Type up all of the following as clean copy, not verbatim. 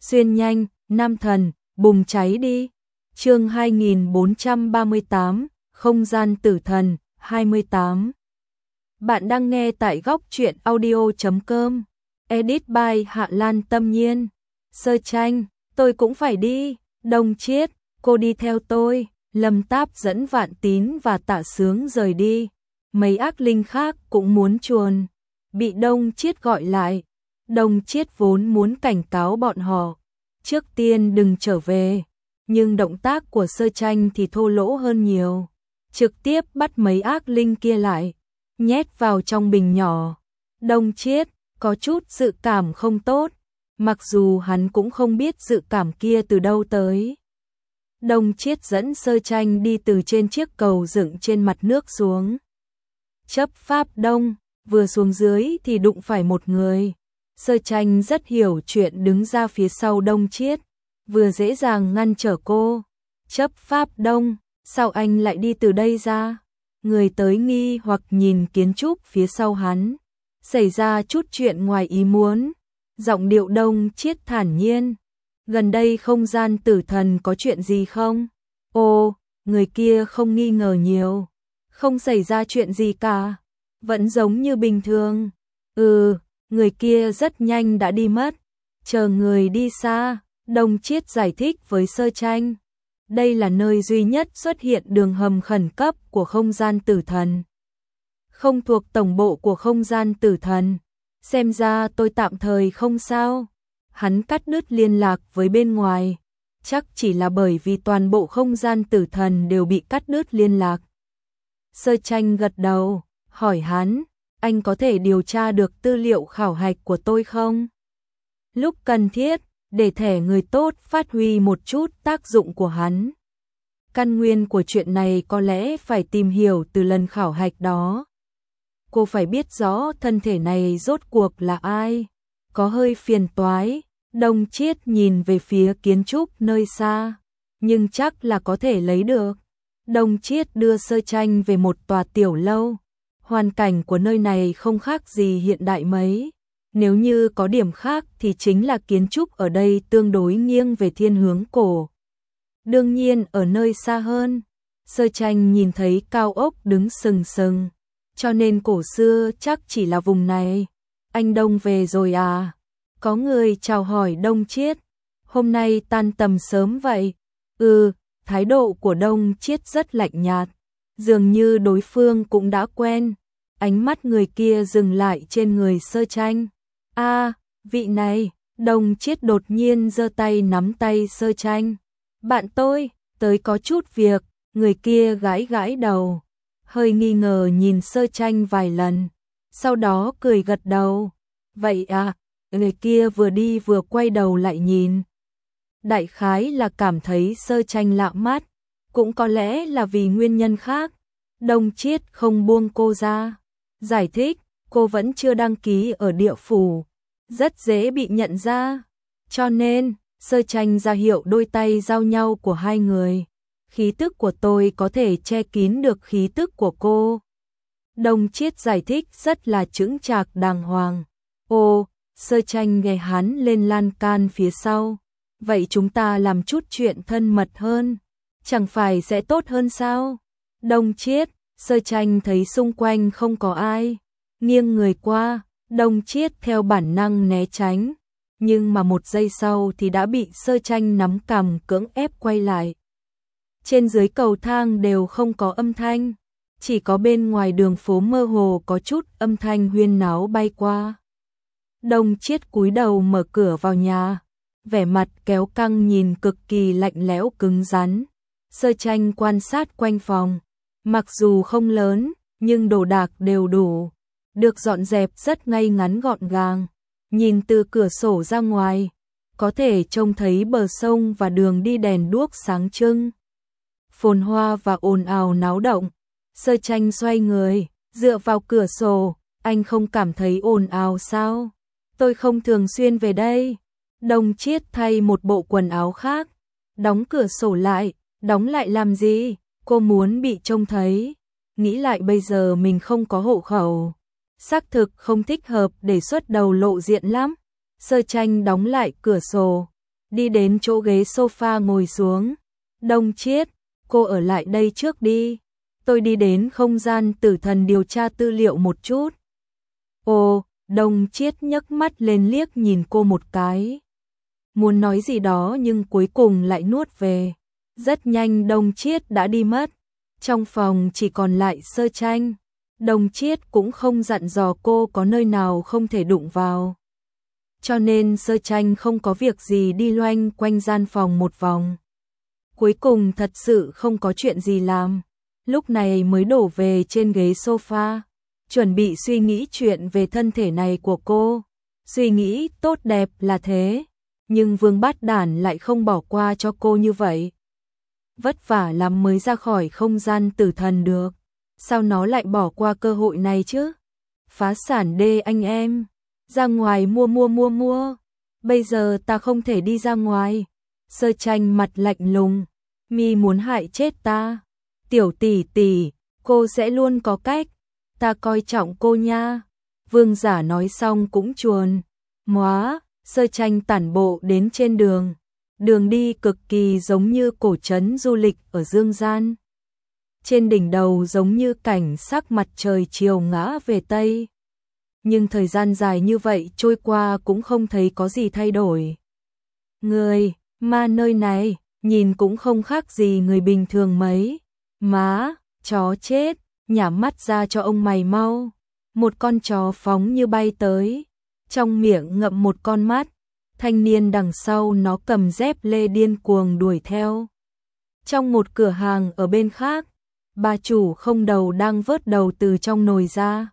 xuyên nhanh, nam thần, bùng cháy đi. Chương 2438, không gian tử thần, 28. Bạn đang nghe tại góc truyện audio.com. Edit by Hạ Lan Tâm Nhiên. Sơ tranh, tôi cũng phải đi. Đông Chiết, cô đi theo tôi. Lâm Táp dẫn Vạn Tín và Tạ Sướng rời đi. Mấy ác linh khác cũng muốn chuồn, bị Đông Chiết gọi lại. Đông Chiết vốn muốn cảnh cáo bọn họ trước tiên đừng trở về, nhưng động tác của Sơ tranh thì thô lỗ hơn nhiều, trực tiếp bắt mấy ác linh kia lại, nhét vào trong bình nhỏ. Đông Chiết có chút dự cảm không tốt, mặc dù hắn cũng không biết dự cảm kia từ đâu tới. Đông Chiết dẫn Sơ tranh đi từ trên chiếc cầu dựng trên mặt nước xuống. Chấp pháp Đông, vừa xuống dưới thì đụng phải một người. Sơ tranh rất hiểu chuyện đứng ra phía sau Đông Chiết, vừa dễ dàng ngăn trở cô. Chấp pháp Đông, sao anh lại đi từ đây ra? Người tới nghi hoặc nhìn kiến trúc phía sau hắn. Xảy ra chút chuyện ngoài ý muốn. Giọng điệu Đông Chiết thản nhiên. Gần đây không gian tử thần có chuyện gì không? Ồ, người kia không nghi ngờ nhiều. Không xảy ra chuyện gì cả. Vẫn giống như bình thường. Người kia rất nhanh đã đi mất. Chờ người đi xa, Đông Chiết giải thích với Sơ tranh. Đây là nơi duy nhất xuất hiện đường hầm khẩn cấp của không gian tử thần. Không thuộc tổng bộ của không gian tử thần. Xem ra tôi tạm thời không sao. Hắn cắt đứt liên lạc với bên ngoài. Chắc chỉ là bởi vì toàn bộ không gian tử thần đều bị cắt đứt liên lạc. Sơ tranh gật đầu, hỏi hắn, anh có thể điều tra được tư liệu khảo hạch của tôi không? Lúc cần thiết, để thẻ người tốt phát huy một chút tác dụng của hắn. Căn nguyên của chuyện này có lẽ phải tìm hiểu từ lần khảo hạch đó. Cô phải biết rõ thân thể này rốt cuộc là ai. Có hơi phiền toái. Đông Chiết nhìn về phía kiến trúc nơi xa, nhưng chắc là có thể lấy được. Đông Chiết đưa Sơ tranh về một tòa tiểu lâu. Hoàn cảnh của nơi này không khác gì hiện đại mấy. Nếu như có điểm khác thì chính là kiến trúc ở đây tương đối nghiêng về thiên hướng cổ. Đương nhiên ở nơi xa hơn, Sơ tranh nhìn thấy cao ốc đứng sừng sừng, cho nên cổ xưa chắc chỉ là vùng này. Anh Đông về rồi à? Có người chào hỏi Đông Chiết. Hôm nay tan tầm sớm vậy? Thái độ của Đông Chiết rất lạnh nhạt. Dường như đối phương cũng đã quen. Ánh mắt người kia dừng lại trên người Sơ tranh. Vị này. Đông Chiết đột nhiên giơ tay nắm tay Sơ tranh. Bạn tôi, tới có chút việc. Người kia gãi gãi đầu, hơi nghi ngờ nhìn Sơ tranh vài lần, sau đó cười gật đầu. Vậy à? Người kia vừa đi vừa quay đầu lại nhìn. Đại khái là cảm thấy Sơ tranh lạ mắt, cũng có lẽ là vì nguyên nhân khác. Đông Chiết không buông cô ra, giải thích cô vẫn chưa đăng ký ở địa phủ, rất dễ bị nhận ra. Cho nên, Sơ tranh ra hiệu đôi tay giao nhau của hai người. Khí tức của tôi có thể che kín được khí tức của cô. Đông Chiết giải thích rất là chững chạc đàng hoàng. Sơ tranh ghé hắn lên lan can phía sau. Vậy chúng ta làm chút chuyện thân mật hơn, chẳng phải sẽ tốt hơn sao? Đông Chiết, Sơ tranh thấy xung quanh không có ai, nghiêng người qua. Đông Chiết theo bản năng né tránh, nhưng mà một giây sau thì đã bị Sơ tranh nắm cằm cưỡng ép quay lại. Trên dưới cầu thang đều không có âm thanh, chỉ có bên ngoài đường phố mơ hồ có chút âm thanh huyên náo bay qua. Đông Chiết cúi đầu mở cửa vào nhà, vẻ mặt kéo căng nhìn cực kỳ lạnh lẽo cứng rắn. Sơ tranh quan sát quanh phòng, mặc dù không lớn, nhưng đồ đạc đều đủ, được dọn dẹp rất ngay ngắn gọn gàng. Nhìn từ cửa sổ ra ngoài, có thể trông thấy bờ sông và đường đi đèn đuốc sáng trưng, phồn hoa và ồn ào náo động. Sơ tranh xoay người, dựa vào cửa sổ, anh không cảm thấy ồn ào sao? Tôi không thường xuyên về đây. Đông Chiết thay một bộ quần áo khác, đóng cửa sổ lại. Đóng lại làm gì? Cô muốn bị trông thấy. Nghĩ lại bây giờ mình không có hộ khẩu, xác thực không thích hợp để xuất đầu lộ diện lắm. Sơ tranh đóng lại cửa sổ, đi đến chỗ ghế sofa ngồi xuống. Đông Chiết, cô ở lại đây trước đi. Tôi đi đến không gian tử thần điều tra tư liệu một chút. Ồ, Đông Chiết nhấc mắt lên liếc nhìn cô một cái. Muốn nói gì đó nhưng cuối cùng lại nuốt về. Rất nhanh Đông Chiết đã đi mất. Trong phòng chỉ còn lại Sơ Tranh. Đông Chiết cũng không dặn dò cô có nơi nào không thể đụng vào. Cho nên Sơ Tranh không có việc gì đi loanh quanh gian phòng một vòng. Cuối cùng thật sự không có chuyện gì làm. Lúc này mới đổ về trên ghế sofa, chuẩn bị suy nghĩ chuyện về thân thể này của cô. Suy nghĩ tốt đẹp là thế, nhưng Vương Bát Đản lại không bỏ qua cho cô như vậy. Vất vả lắm mới ra khỏi không gian tử thần được. Sao nó lại bỏ qua cơ hội này chứ? Phá sản đê anh em. Ra ngoài mua. Bây giờ ta không thể đi ra ngoài. Sơ Tranh mặt lạnh lùng. Mi muốn hại chết ta. Tiểu tỷ tỷ, cô sẽ luôn có cách. Ta coi trọng cô nha. Vương Giả nói xong cũng chuồn. Móa, Sơ Tranh tản bộ đến trên đường. Đường đi cực kỳ giống như cổ trấn du lịch ở Dương Gian. Trên đỉnh đầu giống như cảnh sắc mặt trời chiều ngã về Tây. Nhưng thời gian dài như vậy trôi qua cũng không thấy có gì thay đổi. Người, ma nơi này, nhìn cũng không khác gì người bình thường mấy. Má, chó chết, nhả mắt ra cho ông mày mau. Một con chó phóng như bay tới, trong miệng ngậm một con mắt. Thanh niên đằng sau nó cầm dép lê điên cuồng đuổi theo. Trong một cửa hàng ở bên khác, bà chủ không đầu đang vớt đầu từ trong nồi ra.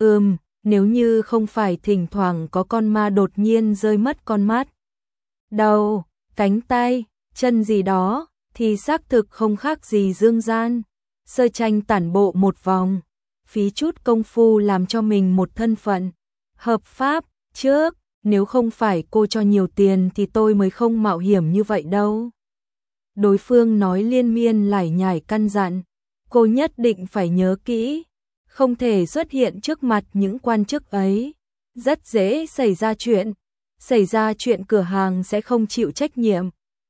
Nếu như không phải thỉnh thoảng có con ma đột nhiên rơi mất con mắt, đầu, cánh tay, chân gì đó, thì xác thực không khác gì Dương Gian. Sơ Tranh tản bộ một vòng, phí chút công phu làm cho mình một thân phận hợp pháp. Trước, nếu không phải cô cho nhiều tiền thì tôi mới không mạo hiểm như vậy đâu. Đối phương nói liên miên lải nhải căn dặn, cô nhất định phải nhớ kỹ, không thể xuất hiện trước mặt những quan chức ấy. Rất dễ xảy ra chuyện cửa hàng sẽ không chịu trách nhiệm.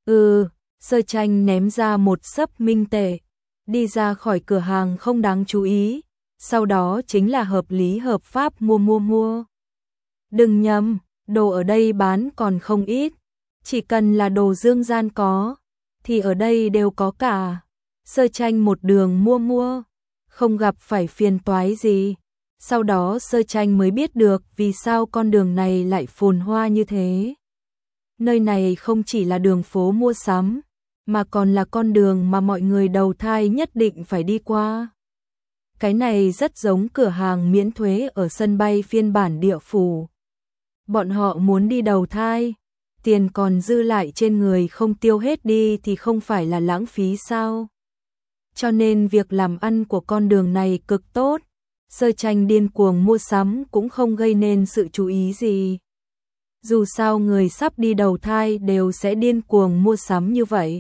Sơ Tranh ném ra một xấp minh tệ, đi ra khỏi cửa hàng không đáng chú ý, sau đó chính là hợp lý hợp pháp mua. Đừng nhầm, đồ ở đây bán còn không ít, chỉ cần là đồ Dương Gian có, thì ở đây đều có cả. Sơ Tranh một đường mua, không gặp phải phiền toái gì. Sau đó Sơ Tranh mới biết được vì sao con đường này lại phồn hoa như thế. Nơi này không chỉ là đường phố mua sắm, mà còn là con đường mà mọi người đầu thai nhất định phải đi qua. Cái này rất giống cửa hàng miễn thuế ở sân bay phiên bản địa phủ. Bọn họ muốn đi đầu thai, tiền còn dư lại trên người không tiêu hết đi thì không phải là lãng phí sao? Cho nên việc làm ăn của con đường này cực tốt. Sơ Tranh điên cuồng mua sắm cũng không gây nên sự chú ý gì. Dù sao người sắp đi đầu thai đều sẽ điên cuồng mua sắm như vậy.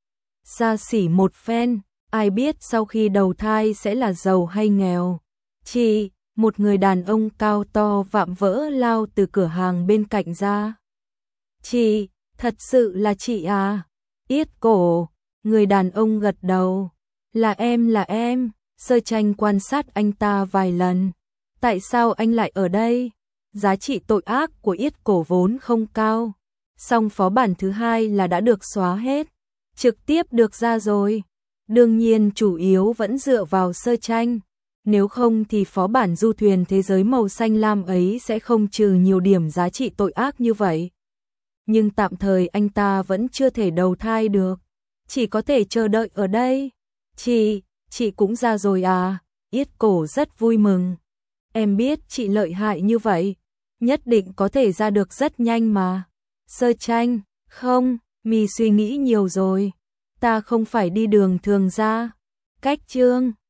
Xa xỉ một phen, ai biết sau khi đầu thai sẽ là giàu hay nghèo. Chị, một người đàn ông cao to vạm vỡ lao từ cửa hàng bên cạnh ra. Chị, thật sự là chị à? Yết cổ, người đàn ông gật đầu. Là em. Sơ Tranh quan sát anh ta vài lần. Tại sao anh lại ở đây? Giá trị tội ác của Yết cổ vốn không cao, song phó bản thứ hai là đã được xóa hết, trực tiếp được ra rồi. Đương nhiên chủ yếu vẫn dựa vào Sơ Tranh, nếu không thì phó bản du thuyền thế giới màu xanh lam ấy sẽ không trừ nhiều điểm giá trị tội ác như vậy. Nhưng tạm thời anh ta vẫn chưa thể đầu thai được, chỉ có thể chờ đợi ở đây. Chị cũng ra rồi à? Yết cổ rất vui mừng. Em biết chị lợi hại như vậy, nhất định có thể ra được rất nhanh mà. Sơ Tranh, không, mi suy nghĩ nhiều rồi. Ta không phải đi đường thường ra. Cách chương